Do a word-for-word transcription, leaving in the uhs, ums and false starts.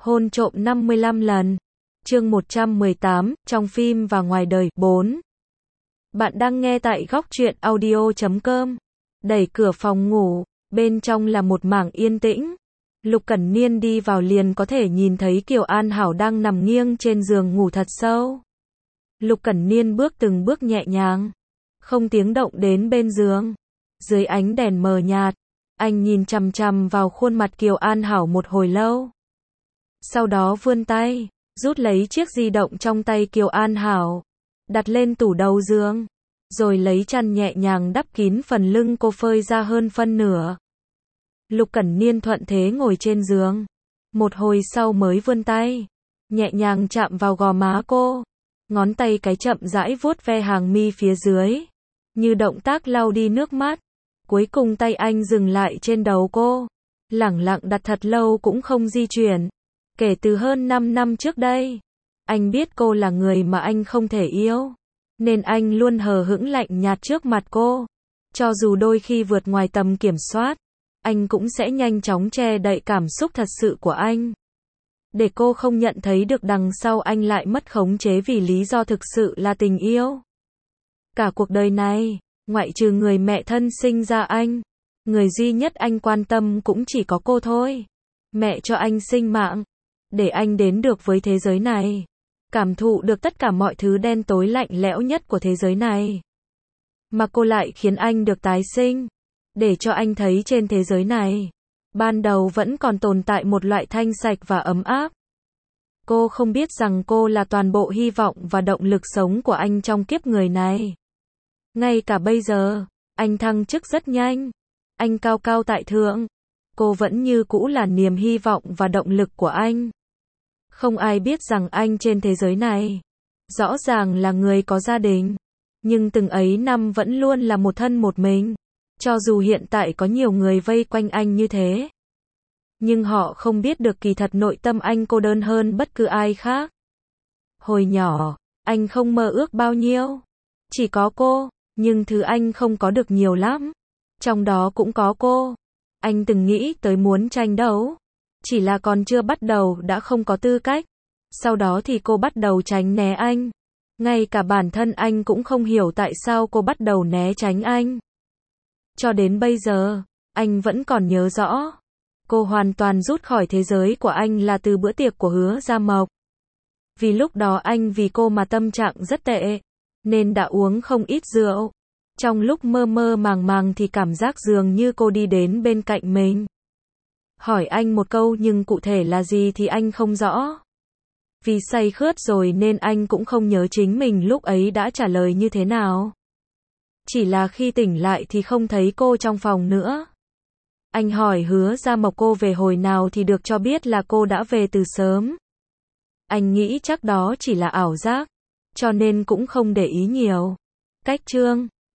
Hôn trộm năm mươi lăm lần. Chương một trăm mười tám, trong phim và ngoài đời. bốn. Bạn đang nghe tại góc truyện audio chấm com. Đẩy cửa phòng ngủ, bên trong là một mảng yên tĩnh. Lục Cẩn Niên đi vào liền có thể nhìn thấy Kiều An Hảo đang nằm nghiêng trên giường ngủ thật sâu. Lục Cẩn Niên bước từng bước nhẹ nhàng, không tiếng động đến bên giường. Dưới ánh đèn mờ nhạt, anh nhìn chằm chằm vào khuôn mặt Kiều An Hảo một hồi lâu. Sau đó vươn tay, rút lấy chiếc di động trong tay Kiều An Hảo, đặt lên tủ đầu giường, rồi lấy chăn nhẹ nhàng đắp kín phần lưng cô phơi ra hơn phân nửa. Lục Cẩn Niên thuận thế ngồi trên giường, một hồi sau mới vươn tay, nhẹ nhàng chạm vào gò má cô, ngón tay cái chậm rãi vuốt ve hàng mi phía dưới, như động tác lau đi nước mắt. Cuối cùng tay anh dừng lại trên đầu cô, lẳng lặng đặt thật lâu cũng không di chuyển. Kể từ hơn năm năm trước đây, anh biết cô là người mà anh không thể yêu, nên anh luôn hờ hững lạnh nhạt trước mặt cô. Cho dù đôi khi vượt ngoài tầm kiểm soát, anh cũng sẽ nhanh chóng che đậy cảm xúc thật sự của anh, để cô không nhận thấy được đằng sau anh lại mất khống chế vì lý do thực sự là tình yêu. Cả cuộc đời này, ngoại trừ người mẹ thân sinh ra anh, người duy nhất anh quan tâm cũng chỉ có cô thôi. Mẹ cho anh sinh mạng, để anh đến được với thế giới này, cảm thụ được tất cả mọi thứ đen tối lạnh lẽo nhất của thế giới này. Mà cô lại khiến anh được tái sinh, để cho anh thấy trên thế giới này, ban đầu vẫn còn tồn tại một loại thanh sạch và ấm áp. Cô không biết rằng cô là toàn bộ hy vọng và động lực sống của anh trong kiếp người này. Ngay cả bây giờ, anh thăng chức rất nhanh, anh cao cao tại thượng, cô vẫn như cũ là niềm hy vọng và động lực của anh. Không ai biết rằng anh trên thế giới này, rõ ràng là người có gia đình, nhưng từng ấy năm vẫn luôn là một thân một mình. Cho dù hiện tại có nhiều người vây quanh anh như thế, nhưng họ không biết được kỳ thật nội tâm anh cô đơn hơn bất cứ ai khác. Hồi nhỏ, anh không mơ ước bao nhiêu, chỉ có cô, nhưng thứ anh không có được nhiều lắm, trong đó cũng có cô. Anh từng nghĩ tới muốn tranh đấu, chỉ là còn chưa bắt đầu đã không có tư cách. Sau đó thì cô bắt đầu tránh né anh. Ngay cả bản thân anh cũng không hiểu tại sao cô bắt đầu né tránh anh. Cho đến bây giờ, anh vẫn còn nhớ rõ. Cô hoàn toàn rút khỏi thế giới của anh là từ bữa tiệc của Hứa Gia Mộc. Vì lúc đó anh vì cô mà tâm trạng rất tệ, nên đã uống không ít rượu. Trong lúc mơ mơ màng màng thì cảm giác dường như cô đi đến bên cạnh mình. Hỏi anh một câu nhưng cụ thể là gì thì anh không rõ. Vì say khướt rồi nên anh cũng không nhớ chính mình lúc ấy đã trả lời như thế nào. Chỉ là khi tỉnh lại thì không thấy cô trong phòng nữa. Anh hỏi Hứa Gia Mộc cô về hồi nào thì được cho biết là cô đã về từ sớm. Anh nghĩ chắc đó chỉ là ảo giác, cho nên cũng không để ý nhiều. Cách chương